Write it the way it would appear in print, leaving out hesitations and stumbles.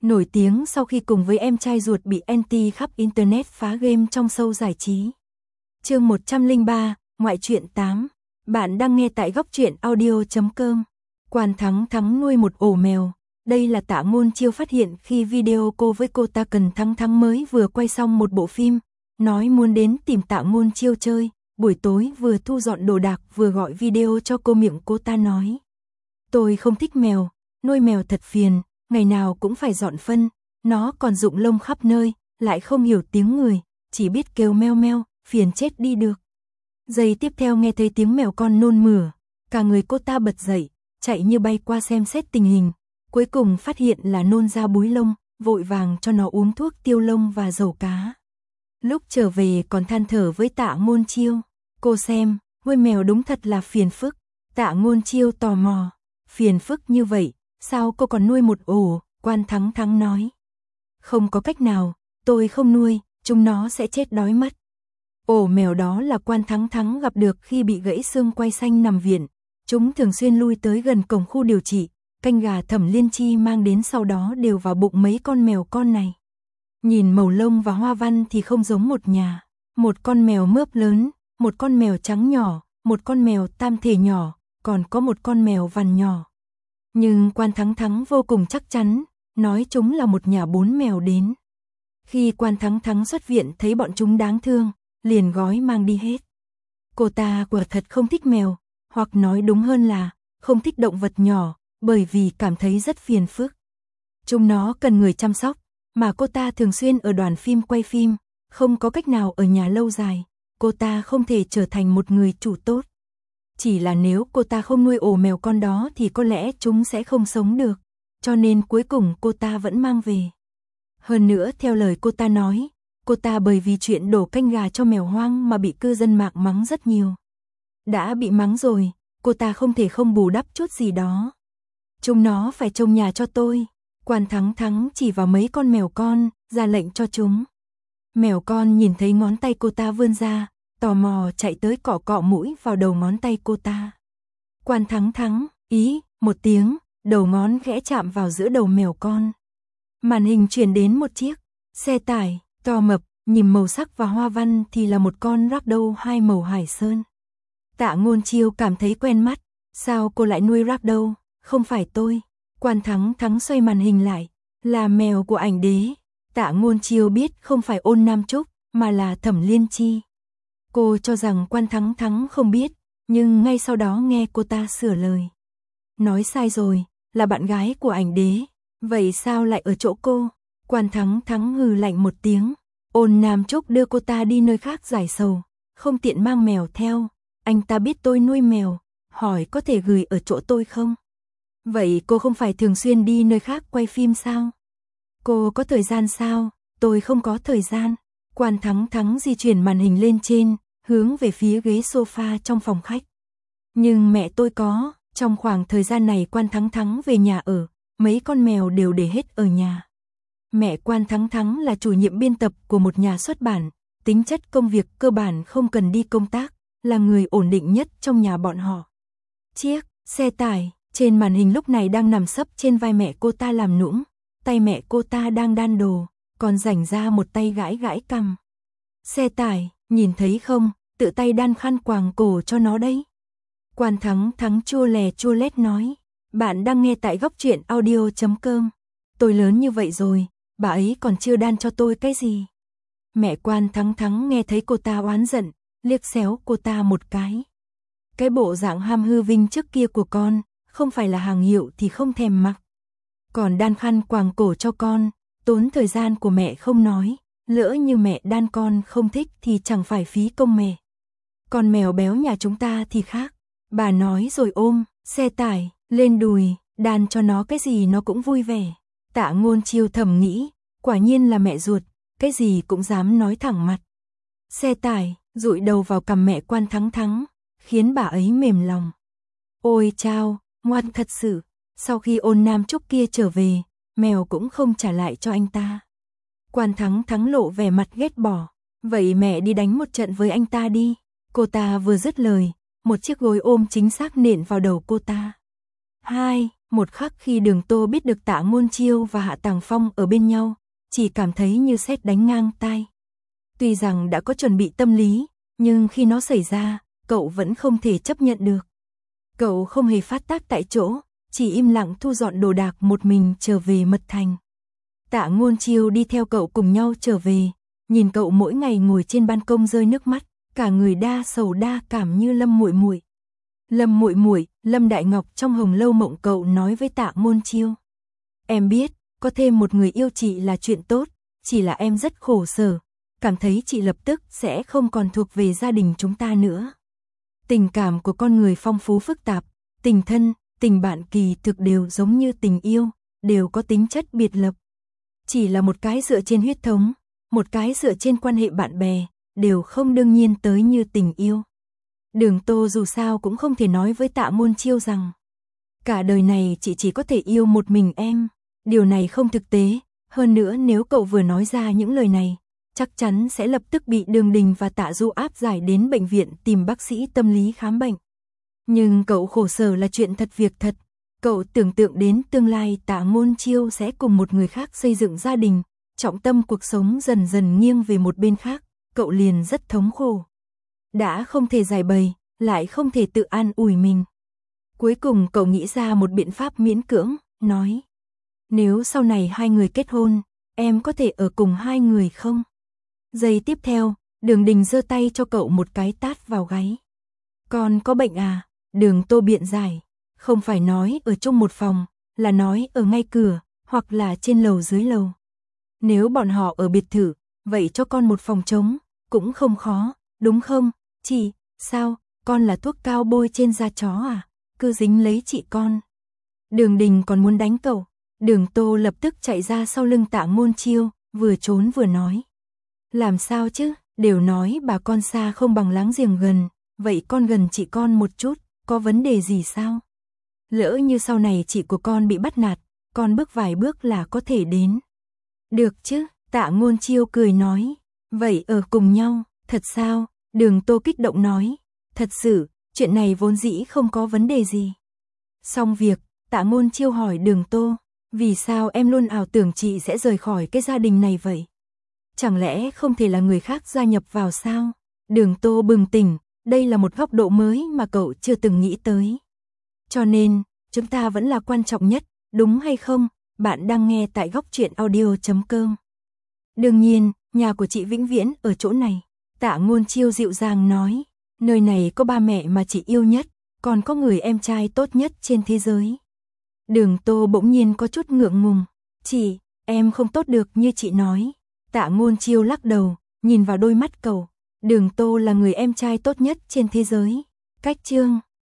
Nổi tiếng sau khi cùng với em trai ruột bị anti khắp internet phá game trong show giải trí. Chương 103, ngoại truyện 8. Bạn đang nghe tại góc truyện audio.com. Quan Thắng Thắng nuôi một ổ mèo. Đây là Tạ Ngôn Chiêu phát hiện khi video cô với cô ta Cần Thắng Thắng mới vừa quay xong một bộ phim, nói muốn đến tìm Tạ Ngôn Chiêu chơi. Buổi tối vừa thu dọn đồ đạc vừa gọi video cho cô, miệng cô ta nói: "Tôi không thích mèo, nuôi mèo thật phiền, ngày nào cũng phải dọn phân, nó còn rụng lông khắp nơi, lại không hiểu tiếng người, chỉ biết kêu meo meo, phiền chết đi được." Giây tiếp theo nghe thấy tiếng mèo con nôn mửa, cả người cô ta bật dậy, chạy như bay qua xem xét tình hình, cuối cùng phát hiện là nôn ra búi lông, vội vàng cho nó uống thuốc tiêu lông và dầu cá. Lúc trở về còn than thở với Tạ Ngôn Chiêu: "Cô xem, nuôi mèo đúng thật là phiền phức." Tạ Ngôn Chiêu tò mò: "Phiền phức như vậy, sao cô còn nuôi một ổ?" Quan Thắng Thắng nói: "Không có cách nào, tôi không nuôi, chúng nó sẽ chết đói mất." Ổ mèo đó là Quan Thắng Thắng gặp được khi bị gãy xương quai xanh nằm viện. Chúng thường xuyên lui tới gần cổng khu điều trị, canh gà Thẩm Liên Chi mang đến sau đó đều vào bụng mấy con mèo con này. Nhìn màu lông và hoa văn thì không giống một nhà. Một con mèo mướp lớn, một con mèo trắng nhỏ, một con mèo tam thể nhỏ, còn có một con mèo vằn nhỏ. Nhưng Quan Thắng Thắng vô cùng chắc chắn, nói chúng là một nhà 4 mèo đến. Khi Quan Thắng Thắng xuất viện thấy bọn chúng đáng thương, liền gói mang đi hết. Cô ta quả thật không thích mèo, hoặc nói đúng hơn là không thích động vật nhỏ, bởi vì cảm thấy rất phiền phức. Chúng nó cần người chăm sóc, mà cô ta thường xuyên ở đoàn phim quay phim, không có cách nào ở nhà lâu dài, cô ta không thể trở thành một người chủ tốt. Chỉ là nếu cô ta không nuôi ổ mèo con đó thì có lẽ chúng sẽ không sống được, cho nên cuối cùng cô ta vẫn mang về. Hơn nữa theo lời cô ta nói, cô ta bởi vì chuyện đổ canh gà cho mèo hoang mà bị cư dân mạng mắng rất nhiều. Đã bị mắng rồi, cô ta không thể không bù đắp chút gì đó. "Chúng nó phải trông nhà cho tôi." Quan Thắng Thắng chỉ vào mấy con mèo con, ra lệnh cho chúng. Mèo con nhìn thấy ngón tay cô ta vươn ra, tò mò chạy tới cọ cọ mũi vào đầu ngón tay cô ta. Quan Thắng Thắng, ý, một tiếng, đầu ngón khẽ chạm vào giữa đầu mèo con. Màn hình truyền đến một chiếc xe tải to mập, nhìn màu sắc và hoa văn thì là một con ragdoll 2 màu hải sơn. Tạ Ngôn Chiêu cảm thấy quen mắt, sao cô lại nuôi ragdoll? Không phải tôi. Quan Thắng Thắng xoay màn hình lại, là mèo của ảnh đế. Tạ Ngôn Chiêu biết không phải Ôn Nam Trúc, mà là Thẩm Liên Chi. Cô cho rằng Quan Thắng Thắng không biết, nhưng ngay sau đó nghe cô ta sửa lời. Nói sai rồi, là bạn gái của ảnh đế. Vậy sao lại ở chỗ cô? Quan Thắng Thắng hừ lạnh một tiếng. Ôn Nam Trúc đưa cô ta đi nơi khác giải sầu, không tiện mang mèo theo. Anh ta biết tôi nuôi mèo, hỏi có thể gửi ở chỗ tôi không? Vậy cô không phải thường xuyên đi nơi khác quay phim sao? Cô có thời gian sao? Tôi không có thời gian. Quan Thắng Thắng di chuyển màn hình lên trên, hướng về phía ghế sofa trong phòng khách. Nhưng mẹ tôi có, trong khoảng thời gian này Quan Thắng Thắng về nhà ở, mấy con mèo đều để hết ở nhà. Mẹ Quan Thắng Thắng là chủ nhiệm biên tập của một nhà xuất bản, tính chất công việc cơ bản không cần đi công tác, là người ổn định nhất trong nhà bọn họ. Chiếc xe tải trên màn hình lúc này đang nằm sấp trên vai mẹ cô ta làm nũng, tay mẹ cô ta đang đan đồ, còn rảnh ra một tay gãi gãi cằm. Xe tải, nhìn thấy không, tự tay đan khăn quàng cổ cho nó đấy. Quan Thắng Thắng chua lè chua lét nói. Bạn đang nghe tại góc truyện audio.com. Tôi lớn như vậy rồi, bà ấy còn chưa đan cho tôi cái gì. Mẹ Quan Thắng Thắng nghe thấy cô ta oán giận, liếc xéo cô ta một cái. Cái bộ dạng ham hư vinh trước kia của con, không phải là hàng hiệu thì không thèm mặc. Còn đan khăn quàng cổ cho con, tốn thời gian của mẹ không nói, lỡ như mẹ đan con không thích thì chẳng phải phí công mẹ. Con mèo béo nhà chúng ta thì khác, bà nói rồi ôm xe tải lên đùi, đan cho nó cái gì nó cũng vui vẻ. Tạ Ngôn Chiêu thầm nghĩ, quả nhiên là mẹ ruột, cái gì cũng dám nói thẳng mặt. Xe tải dụi đầu vào cằm mẹ Quan Thắng Thắng, khiến bà ấy mềm lòng. Ôi chao, ngoan thật sự. Sau khi Ôn Nam Trúc kia trở về, mèo cũng không trả lại cho anh ta. Quan Thắng Thắng lộ vẻ mặt ghét bỏ. Vậy mẹ đi đánh một trận với anh ta đi. Cô ta vừa dứt lời, một chiếc gối ôm chính xác nện vào đầu cô ta. 2, Một khắc khi Đường Tô biết được Tạ Ngôn Chiêu và Hạ Tàng Phong ở bên nhau, chỉ cảm thấy như sét đánh ngang tai. Tuy rằng đã có chuẩn bị tâm lý, nhưng khi nó xảy ra, cậu vẫn không thể chấp nhận được. Cậu không hề phát tác tại chỗ, chỉ im lặng thu dọn đồ đạc một mình trở về Mật Thành. Tạ Ngôn Chiêu đi theo cậu cùng nhau trở về, nhìn cậu mỗi ngày ngồi trên ban công rơi nước mắt, cả người đa sầu đa cảm như Lâm muội muội. Lâm muội muội, Lâm Đại Ngọc trong Hồng Lâu Mộng cậu nói với Tạ Ngôn Chiêu. Em biết, có thêm một người yêu chị là chuyện tốt, chỉ là em rất khổ sở, cảm thấy chị lập tức sẽ không còn thuộc về gia đình chúng ta nữa. Tình cảm của con người phong phú phức tạp, tình thân, tình bạn kỳ thực đều giống như tình yêu, đều có tính chất biệt lập. Chỉ là một cái dựa trên huyết thống, một cái dựa trên quan hệ bạn bè, đều không đương nhiên tới như tình yêu. Đường Tô dù sao cũng không thể nói với Tạ Ngôn Chiêu rằng cả đời này chị chỉ có thể yêu một mình em. Điều này không thực tế, hơn nữa nếu cậu vừa nói ra những lời này, chắc chắn sẽ lập tức bị Đường Đình và Tạ Du áp giải đến bệnh viện tìm bác sĩ tâm lý khám bệnh. Nhưng cậu khổ sở là chuyện thật việc thật, cậu tưởng tượng đến tương lai Tạ Ngôn Chiêu sẽ cùng một người khác xây dựng gia đình, trọng tâm cuộc sống dần dần nghiêng về một bên khác, cậu liền rất thống khổ. Đã không thể giải bày, lại không thể tự an ủi mình. Cuối cùng cậu nghĩ ra một biện pháp miễn cưỡng, nói: nếu sau này hai người kết hôn, em có thể ở cùng hai người không? Giây tiếp theo, Đường Đình giơ tay cho cậu một cái tát vào gáy. Con có bệnh à? Đường Tô biện giải, không phải nói ở chung một phòng, là nói ở ngay cửa, hoặc là trên lầu dưới lầu. Nếu bọn họ ở biệt thự, vậy cho con một phòng trống, cũng không khó, đúng không? Chị, sao, con là thuốc cao bôi trên da chó à? Cứ dính lấy chị con. Đường Đình còn muốn đánh cậu. Đường Tô lập tức chạy ra sau lưng Tạ Ngôn Chiêu, vừa trốn vừa nói. Làm sao chứ, đều nói bà con xa không bằng láng giềng gần, vậy con gần chị con một chút, có vấn đề gì sao? Lỡ như sau này chị của con bị bắt nạt, con bước vài bước là có thể đến. Được chứ, Tạ Ngôn Chiêu cười nói. Vậy ở cùng nhau, thật sao? Đường Tô kích động nói. Thật sự, chuyện này vốn dĩ không có vấn đề gì. Xong việc, Tạ Ngôn Chiêu hỏi Đường Tô. Vì sao em luôn ảo tưởng chị sẽ rời khỏi cái gia đình này vậy? Chẳng lẽ không thể là người khác gia nhập vào sao? Đường Tô bừng tỉnh, đây là một góc độ mới mà cậu chưa từng nghĩ tới. Cho nên, chúng ta vẫn là quan trọng nhất, đúng hay không? Bạn đang nghe tại goctruyện.audio.com. Đương nhiên, nhà của chị vĩnh viễn ở chỗ này. Tạ Ngôn Chiêu dịu dàng nói, nơi này có ba mẹ mà chị yêu nhất, còn có người em trai tốt nhất trên thế giới. Đường Tô bỗng nhiên có chút ngượng ngùng. Chị, em không tốt được như chị nói. Tạ Ngôn Chiêu lắc đầu, nhìn vào đôi mắt cậu. Đường Tô là người em trai tốt nhất trên thế giới. Cách chương